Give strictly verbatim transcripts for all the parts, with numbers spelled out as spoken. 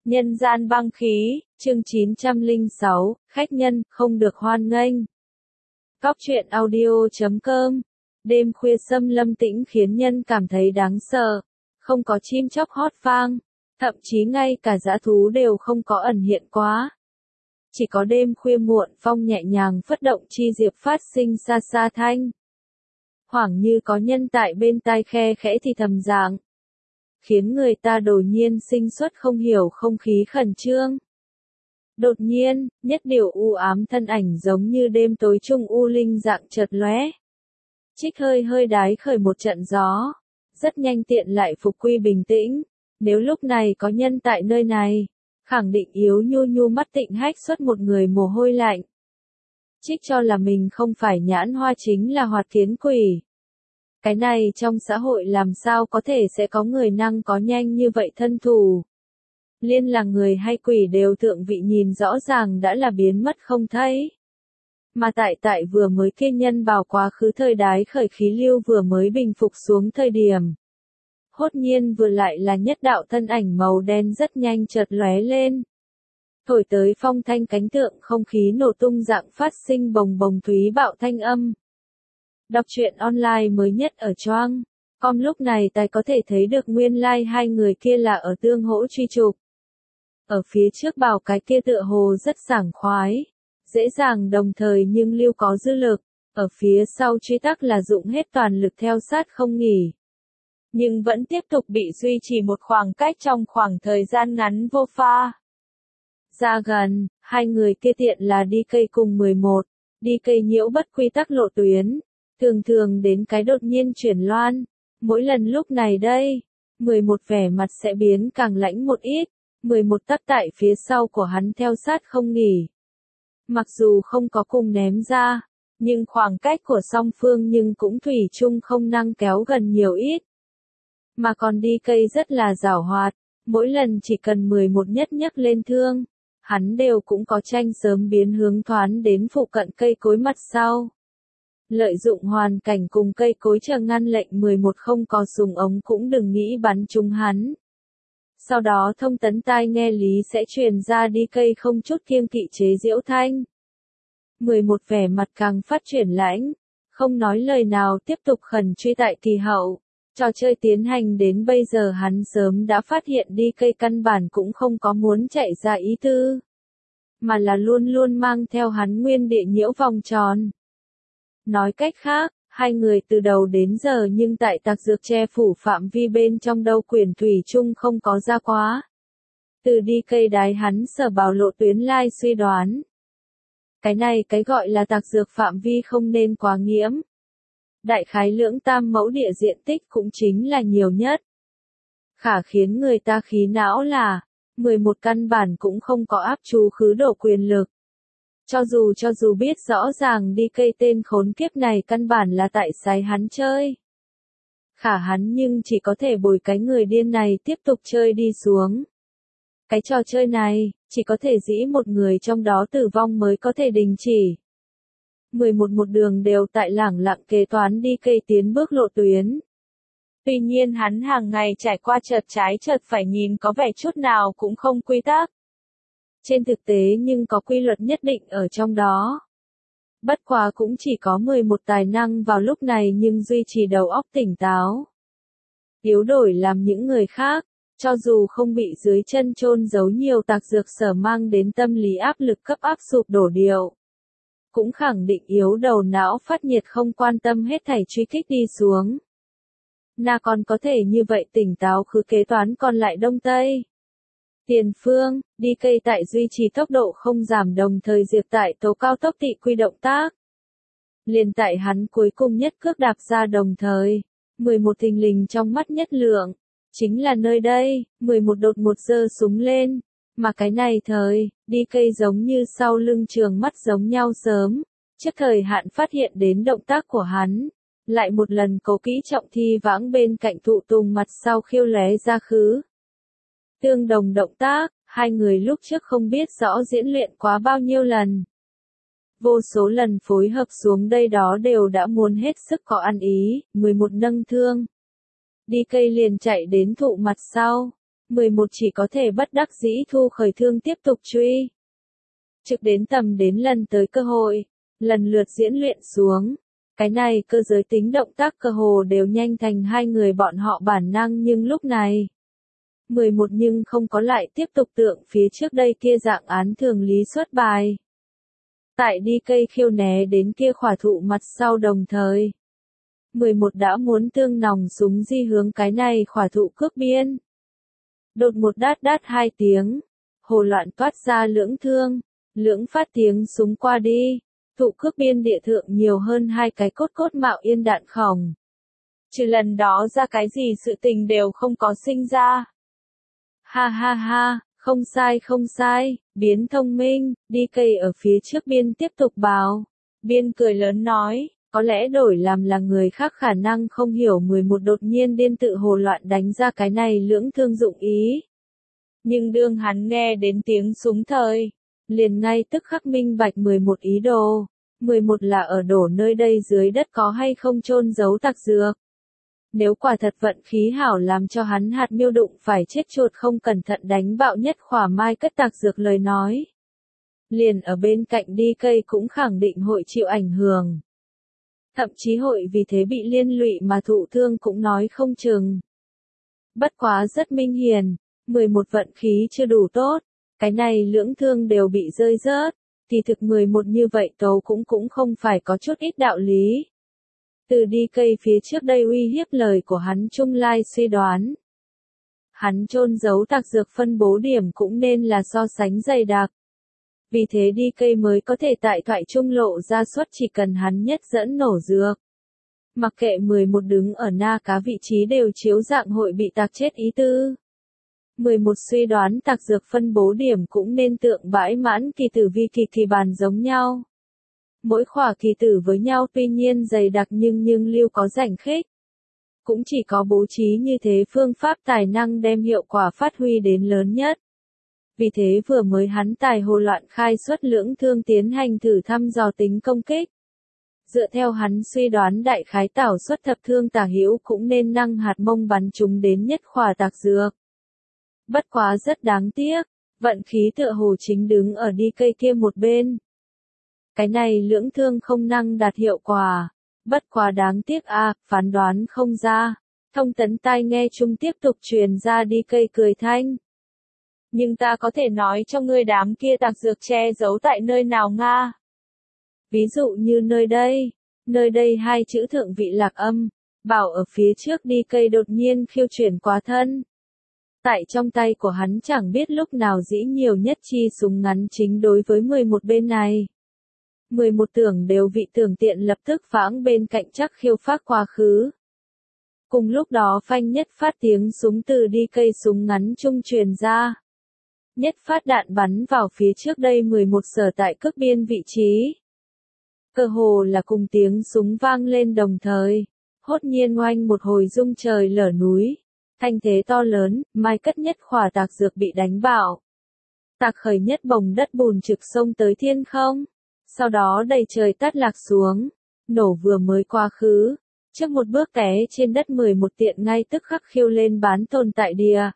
Nhân gian băng khí, chương chín trăm lẻ sáu, khách nhân, không được hoan nghênh. Cóc truyện audio chấm com. Đêm khuya xâm lâm tĩnh khiến nhân cảm thấy đáng sợ. Không có chim chóc hót vang. Thậm chí ngay cả dã thú đều không có ẩn hiện quá. Chỉ có đêm khuya muộn phong nhẹ nhàng phất động chi diệp phát sinh xa xa thanh. Hoảng như có nhân tại bên tai khe khẽ thì thầm dạng. Khiến người ta đột nhiên sinh xuất không hiểu không khí khẩn trương. Đột nhiên, nhất điều u ám thân ảnh giống như đêm tối trung u linh dạng chợt lóe. Trích hơi hơi đái khởi một trận gió. Rất nhanh tiện lại phục quy bình tĩnh. Nếu lúc này có nhân tại nơi này, khẳng định yếu nhu nhu mắt tịnh hách xuất một người mồ hôi lạnh. Trích cho là mình không phải nhãn hoa chính là hoạt kiến quỷ. Cái này trong xã hội làm sao có thể sẽ có người năng có nhanh như vậy thân thủ. Liên là người hay quỷ đều thượng vị nhìn rõ ràng đã là biến mất không thấy. Mà tại tại vừa mới kia nhân vào quá khứ thời đái khởi khí lưu vừa mới bình phục xuống thời điểm. Hốt nhiên vừa lại là nhất đạo thân ảnh màu đen rất nhanh chợt lóe lên. Thổi tới phong thanh cánh tượng không khí nổ tung dạng phát sinh bồng bồng thúy bạo thanh âm. Đọc truyện online mới nhất ở Choang. Com lúc này tài có thể thấy được nguyên lai like hai người kia là ở tương hỗ truy trục. Ở phía trước bảo cái kia tựa hồ rất sảng khoái. Dễ dàng đồng thời nhưng lưu có dư lực. Ở phía sau truy tắc là dụng hết toàn lực theo sát không nghỉ. Nhưng vẫn tiếp tục bị duy trì một khoảng cách trong khoảng thời gian ngắn vô pha. Ra gần, hai người kia tiện là đi cây cùng mười một. Đi cây nhiễu bất quy tắc lộ tuyến. Thường thường đến cái đột nhiên chuyển loan. Mỗi lần lúc này đây, mười một vẻ mặt sẽ biến càng lãnh một ít. mười một tấp tại phía sau của hắn theo sát không nghỉ. Mặc dù không có cùng ném ra, nhưng khoảng cách của song phương nhưng cũng thủy chung không năng kéo gần nhiều ít. Mà còn đi cây rất là giảo hoạt, mỗi lần chỉ cần mười một nhất nhấc lên thương, hắn đều cũng có tranh sớm biến hướng thoán đến phụ cận cây cối mặt sau. Lợi dụng hoàn cảnh cùng cây cối chờ ngăn lệnh mười một không có súng ống cũng đừng nghĩ bắn trúng hắn. Sau đó thông tấn tai nghe lý sẽ truyền ra đi cây không chút kiêng kỵ chế diễu thanh. mười một vẻ mặt càng phát triển lãnh, không nói lời nào tiếp tục khẩn truy tại kỳ hậu. Trò chơi tiến hành đến bây giờ hắn sớm đã phát hiện đi cây căn bản cũng không có muốn chạy ra ý tư. Mà là luôn luôn mang theo hắn nguyên địa nhiễu vòng tròn. Nói cách khác, hai người từ đầu đến giờ nhưng tại tạc dược che phủ phạm vi bên trong đâu quyền thủy chung không có ra quá. Từ đi cây đái hắn sở bảo lộ tuyến lai suy đoán. Cái này cái gọi là tạc dược phạm vi không nên quá nghiễm. Đại khái lưỡng tam mẫu địa diện tích cũng chính là nhiều nhất. Khả khiến người ta khí não là, mười một căn bản cũng không có áp chú khứ đổ quyền lực. Cho dù cho dù biết rõ ràng đi cây tên khốn kiếp này căn bản là tại sai hắn chơi. Khả hắn nhưng chỉ có thể bồi cái người điên này tiếp tục chơi đi xuống. Cái trò chơi này, chỉ có thể dĩ một người trong đó tử vong mới có thể đình chỉ. mười một một đường đều tại lẳng lặng kế toán đi cây tiến bước lộ tuyến. Tuy nhiên hắn hàng ngày trải qua chợt trái chợt phải nhìn có vẻ chút nào cũng không quy tắc. Trên thực tế nhưng có quy luật nhất định ở trong đó. Bất quá cũng chỉ có mười một tài năng vào lúc này nhưng duy trì đầu óc tỉnh táo. Yếu đổi làm những người khác, cho dù không bị dưới chân chôn giấu nhiều tạc dược sở mang đến tâm lý áp lực cấp áp sụp đổ điệu. Cũng khẳng định yếu đầu não phát nhiệt không quan tâm hết thảy truy kích đi xuống. Na còn có thể như vậy tỉnh táo khứ kế toán còn lại đông tây. Tiền phương, đi cây tại duy trì tốc độ không giảm đồng thời diệt tại tố cao tốc tị quy động tác. Liền tại hắn cuối cùng nhất cước đạp ra đồng thời, mười một thình lình trong mắt nhất lượng, chính là nơi đây, mười một đột một giơ súng lên, mà cái này thời, đi cây giống như sau lưng trường mắt giống nhau sớm, trước thời hạn phát hiện đến động tác của hắn, lại một lần cố kỹ trọng thi vãng bên cạnh thụ tùng mặt sau khiêu lóe ra khứ. Tương đồng động tác, hai người lúc trước không biết rõ diễn luyện quá bao nhiêu lần. Vô số lần phối hợp xuống đây đó đều đã muốn hết sức có ăn ý, mười một nâng thương. Đi cây liền chạy đến thụ mặt sau, mười một chỉ có thể bất đắc dĩ thu khởi thương tiếp tục truy. Trực đến tầm đến lần tới cơ hội, lần lượt diễn luyện xuống. Cái này cơ giới tính động tác cơ hồ đều nhanh thành hai người bọn họ bản năng nhưng lúc này. mười một nhưng không có lại tiếp tục tượng phía trước đây kia dạng án thường lý xuất bài. Tại đi cây khiêu né đến kia khỏa thụ mặt sau đồng thời. mười một đã muốn tương nòng súng di hướng cái này khỏa thụ cước biên. Đột một đát đát hai tiếng. Hồ loạn toát ra lưỡng thương. Lưỡng phát tiếng súng qua đi. Thụ cước biên địa thượng nhiều hơn hai cái cốt cốt mạo yên đạn khổng. Trừ lần đó ra cái gì sự tình đều không có sinh ra. Ha ha ha, không sai không sai, biến thông minh, đi cây ở phía trước biên tiếp tục báo. Biên cười lớn nói, có lẽ đổi làm là người khác khả năng không hiểu mười một đột nhiên điên tự hồ loạn đánh ra cái này lưỡng thương dụng ý. Nhưng đương hắn nghe đến tiếng súng thời, liền ngay tức khắc minh bạch mười một ý đồ. mười một là ở đổ nơi đây dưới đất có hay không chôn giấu tặc dược. Nếu quả thật vận khí hảo làm cho hắn hạt miêu đụng phải chết chuột không cẩn thận đánh bạo nhất khỏa mai cất tặc dược lời nói. Liền ở bên cạnh đi cây cũng khẳng định hội chịu ảnh hưởng. Thậm chí hội vì thế bị liên lụy mà thụ thương cũng nói không chừng. Bất quá rất minh hiền, mười một vận khí chưa đủ tốt, cái này lưỡng thương đều bị rơi rớt, thì thực mười một như vậy tấu cũng cũng không phải có chút ít đạo lý. Từ đi cây phía trước đây uy hiếp lời của hắn Trung Lai suy đoán. Hắn chôn giấu tặc dược phân bố điểm cũng nên là so sánh dày đặc. Vì thế đi cây mới có thể tại thoại trung lộ ra suất chỉ cần hắn nhất dẫn nổ dược. Mặc kệ mười một đứng ở na cá vị trí đều chiếu dạng hội bị tạc chết ý tư. mười một suy đoán tạc dược phân bố điểm cũng nên tượng bãi mãn kỳ tử vi kỳ kỳ bàn giống nhau. Mỗi khỏa kỳ tử với nhau tuy nhiên dày đặc nhưng nhưng lưu có rảnh khích. Cũng chỉ có bố trí như thế phương pháp tài năng đem hiệu quả phát huy đến lớn nhất. Vì thế vừa mới hắn tài hồ loạn khai xuất lưỡng thương tiến hành thử thăm dò tính công kích. Dựa theo hắn suy đoán đại khái tảo xuất thập thương tả hữu cũng nên năng hạt mông bắn chúng đến nhất khỏa tạc dược. Bất quá rất đáng tiếc, vận khí tựa hồ chính đứng ở đi cây kia một bên. Cái này lưỡng thương không năng đạt hiệu quả, bất quá đáng tiếc a, à, phán đoán không ra. Thông tấn tai nghe chung tiếp tục truyền ra đi cây cười thanh. Nhưng ta có thể nói cho ngươi đám kia tạc dược che giấu tại nơi nào Nga. Ví dụ như nơi đây, nơi đây hai chữ thượng vị lạc âm, bảo ở phía trước đi cây đột nhiên khiêu chuyển quá thân. Tại trong tay của hắn chẳng biết lúc nào dĩ nhiều nhất chi súng ngắn chính đối với mười một bên này. mười một tưởng đều vị tưởng tiện lập tức phãng bên cạnh chắc khiêu phát quá khứ. Cùng lúc đó phanh nhất phát tiếng súng từ đi cây súng ngắn trung truyền ra. Nhất phát đạn bắn vào phía trước đây mười một sở tại cước biên vị trí. Cơ hồ là cùng tiếng súng vang lên đồng thời. Hốt nhiên oanh một hồi rung trời lở núi. Thanh thế to lớn, mai cất nhất khỏa tạc dược bị đánh bạo. Tạc khởi nhất bồng đất bùn trực sông tới thiên không. Sau đó đầy trời tắt lạc xuống. Nổ vừa mới qua khứ. Trước một bước té trên đất mười một tiện ngay tức khắc khiêu lên bán tồn tại địa.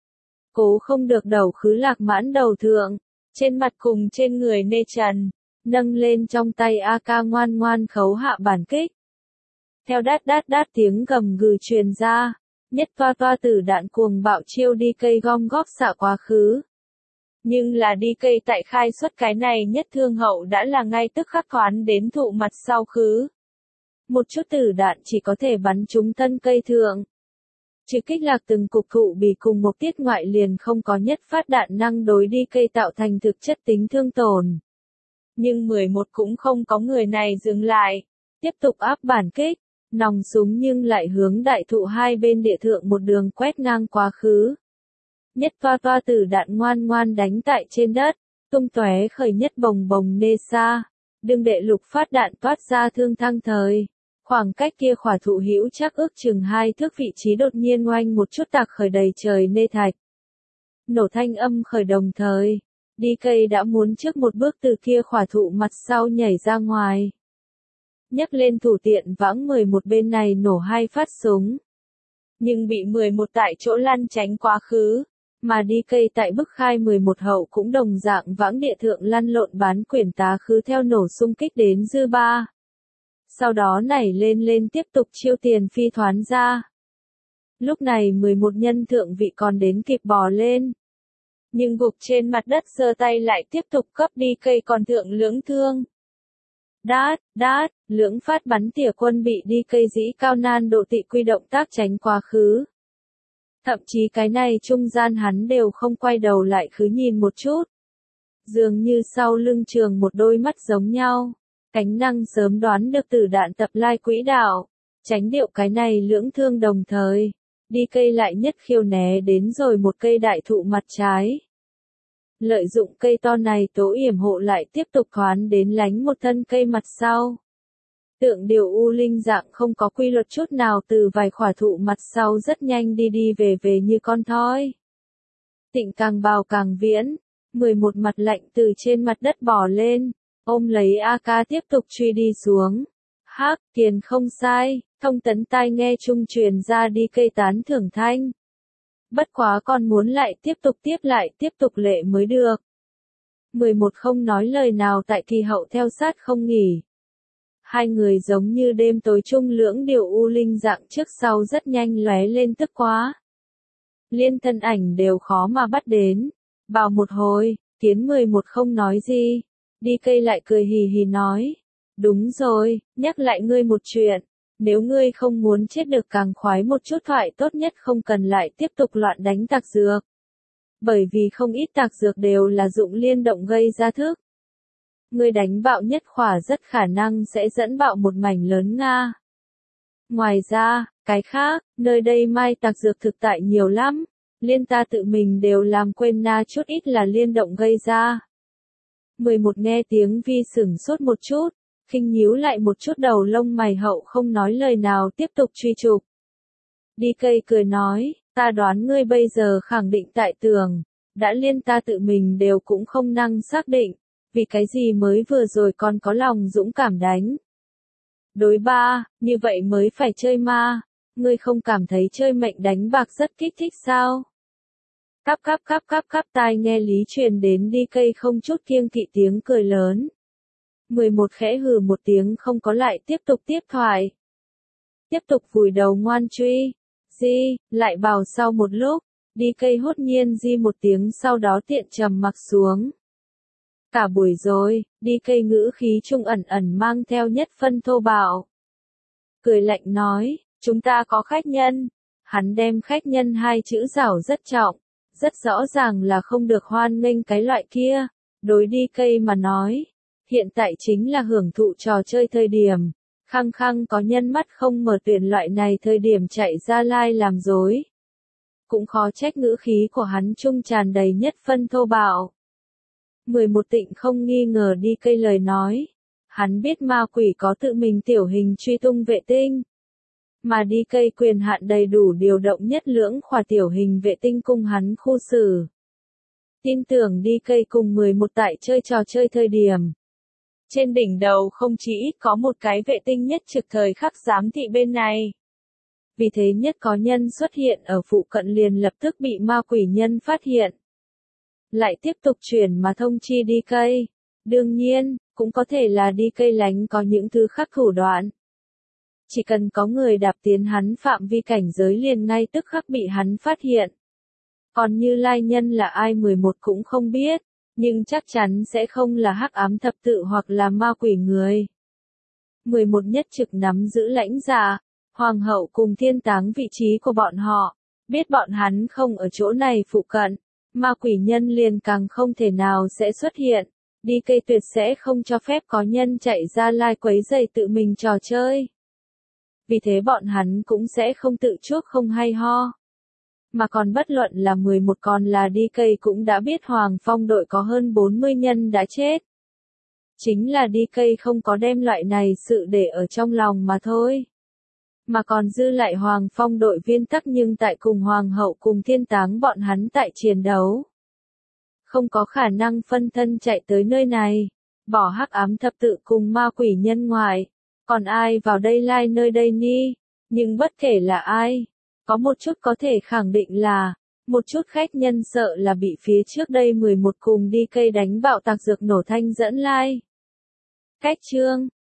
Cố không được đầu khứ lạc mãn đầu thượng. Trên mặt cùng trên người nê trần. Nâng lên trong tay a ca ngoan ngoan khấu hạ bản kích. Theo đát đát đát tiếng gầm gừ truyền ra. Nhất toa toa tử đạn cuồng bạo chiêu đi cây gom góp xạ quá khứ. Nhưng là đi cây tại khai xuất cái này nhất thương hậu đã là ngay tức khắc thoán đến thụ mặt sau khứ. Một chút tử đạn chỉ có thể bắn trúng thân cây thượng. Chứ kích lạc từng cục thụ bì cùng một tiết ngoại liền không có nhất phát đạn năng đối đi cây tạo thành thực chất tính thương tổn. Nhưng mười một cũng không có người này dừng lại. Tiếp tục áp bản kích. Nòng súng nhưng lại hướng đại thụ hai bên địa thượng một đường quét ngang quá khứ. Nhất toa toa tử đạn ngoan ngoan đánh tại trên đất, tung tóe khởi nhất bồng bồng nê xa. Đương đệ lục phát đạn toát ra thương thăng thời. Khoảng cách kia khỏa thụ hữu chắc ước chừng hai thước vị trí đột nhiên oanh một chút tạc khởi đầy trời nê thạch. Nổ thanh âm khởi đồng thời. Đi cây đã muốn trước một bước từ kia khỏa thụ mặt sau nhảy ra ngoài. Nhấc lên thủ tiện vãng mười một bên này nổ hai phát súng. Nhưng bị mười một tại chỗ lăn tránh quá khứ. Mà đi cây tại bức khai mười một hậu cũng đồng dạng vãng địa thượng lăn lộn bán quyển tá khứ theo nổ xung kích đến dư ba. Sau đó nảy lên lên tiếp tục chiêu tiền phi thoán ra. Lúc này mười một nhân thượng vị còn đến kịp bò lên. Nhưng gục trên mặt đất giơ tay lại tiếp tục cấp đi cây còn thượng lưỡng thương. Đát, đát, lưỡng phát bắn tỉa quân bị đi cây dĩ cao nan độ tị quy động tác tránh quá khứ. Thậm chí cái này trung gian hắn đều không quay đầu lại khứ nhìn một chút. Dường như sau lưng trường một đôi mắt giống nhau. Cánh năng sớm đoán được tử đạn tập lai quỹ đạo. Tránh điệu cái này lưỡng thương đồng thời. Đi cây lại nhất khiêu né đến rồi một cây đại thụ mặt trái. Lợi dụng cây to này tố yểm hộ lại tiếp tục thoán đến lánh một thân cây mặt sau. Tượng điều u linh dạng không có quy luật chút nào từ vài khỏa thụ mặt sau rất nhanh đi đi về về như con thoi. Tịnh càng bào càng viễn, mười một mặt lạnh từ trên mặt đất bò lên, ôm lấy a ca tiếp tục truy đi xuống. Hắc, tiền không sai, thông tấn tai nghe trung truyền ra đi cây tán thưởng thanh. Bất quá còn muốn lại tiếp tục tiếp lại tiếp tục lệ mới được. mười một không nói lời nào tại kỳ hậu theo sát không nghỉ. Hai người giống như đêm tối chung lưỡng điều u linh dạng trước sau rất nhanh lóe lên tức quá. Liên thân ảnh đều khó mà bắt đến. Bảo một hồi, Kiến mười một không nói gì. Đi cây lại cười hì hì nói. Đúng rồi, nhắc lại ngươi một chuyện. Nếu ngươi không muốn chết được càng khoái một chút thoại tốt nhất không cần lại tiếp tục loạn đánh tạc dược. Bởi vì không ít tạc dược đều là dụng liên động gây ra thức. Ngươi đánh bạo nhất khỏa rất khả năng sẽ dẫn bạo một mảnh lớn Nga. Ngoài ra, cái khác, nơi đây mai tạc dược thực tại nhiều lắm. Liên ta tự mình đều làm quên na chút ít là liên động gây ra. mười một nghe tiếng vi sửng sốt một chút. Khinh nhíu lại một chút đầu lông mày hậu không nói lời nào tiếp tục truy chụp. Đi cây cười nói, ta đoán ngươi bây giờ khẳng định tại tường, đã liên ta tự mình đều cũng không năng xác định, vì cái gì mới vừa rồi còn có lòng dũng cảm đánh. Đối ba, như vậy mới phải chơi ma, ngươi không cảm thấy chơi mệnh đánh bạc rất kích thích sao? Cắp cắp cắp cắp cắp tai nghe lý truyền đến đi cây không chút kiêng kỵ tiếng cười lớn. mười một khẽ hừ một tiếng không có lại tiếp tục tiếp thoại. Tiếp tục vùi đầu ngoan truy. Di, lại bảo sau một lúc, đi cây hốt nhiên di một tiếng sau đó tiện trầm mặc xuống. Cả buổi rồi, đi cây ngữ khí trung ẩn ẩn mang theo nhất phân thô bạo. Cười lạnh nói, chúng ta có khách nhân. Hắn đem khách nhân hai chữ rảo rất trọng, rất rõ ràng là không được hoan nghênh cái loại kia. Đối đi cây mà nói. Hiện tại chính là hưởng thụ trò chơi thời điểm, khăng khăng có nhân mắt không mở tuyển loại này thời điểm chạy ra lai làm dối. Cũng khó trách ngữ khí của hắn trung tràn đầy nhất phân thô bạo. mười một tịnh không nghi ngờ đi cây lời nói. Hắn biết ma quỷ có tự mình tiểu hình truy tung vệ tinh. Mà đi cây quyền hạn đầy đủ điều động nhất lưỡng khỏa tiểu hình vệ tinh cùng hắn khu xử. Tin tưởng đi cây cùng mười một tại chơi trò chơi thời điểm. Trên đỉnh đầu không chỉ ít có một cái vệ tinh nhất trực thời khắc giám thị bên này. Vì thế nhất có nhân xuất hiện ở phụ cận liền lập tức bị ma quỷ nhân phát hiện. Lại tiếp tục chuyển mà thông chi đi cây. Đương nhiên, cũng có thể là đi cây lánh có những thứ khác thủ đoạn. Chỉ cần có người đạp tiến hắn phạm vi cảnh giới liền ngay tức khắc bị hắn phát hiện. Còn Như Lai nhân là ai mười một cũng không biết. Nhưng chắc chắn sẽ không là hắc ám thập tự hoặc là ma quỷ người. mười một nhất trực nắm giữ lãnh giả, hoàng hậu cùng thiên táng vị trí của bọn họ, biết bọn hắn không ở chỗ này phụ cận, ma quỷ nhân liền càng không thể nào sẽ xuất hiện, đi cây tuyệt sẽ không cho phép có nhân chạy ra lai quấy rầy tự mình trò chơi. Vì thế bọn hắn cũng sẽ không tự chuốc không hay ho. Mà còn bất luận là mười một con là đi cây cũng đã biết Hoàng Phong đội có hơn bốn mươi nhân đã chết. Chính là đi cây không có đem loại này sự để ở trong lòng mà thôi. Mà còn dư lại Hoàng Phong đội viên tắc nhưng tại cùng Hoàng hậu cùng thiên táng bọn hắn tại chiến đấu. Không có khả năng phân thân chạy tới nơi này, bỏ hắc ám thập tự cùng ma quỷ nhân ngoài. Còn ai vào đây lai nơi đây ni, nhưng bất kể là ai. Có một chút có thể khẳng định là, Một chút khách nhân sợ là bị phía trước đây mười một cùng đi cây đánh bạo tạc dược nổ thanh dẫn lai. Cách chương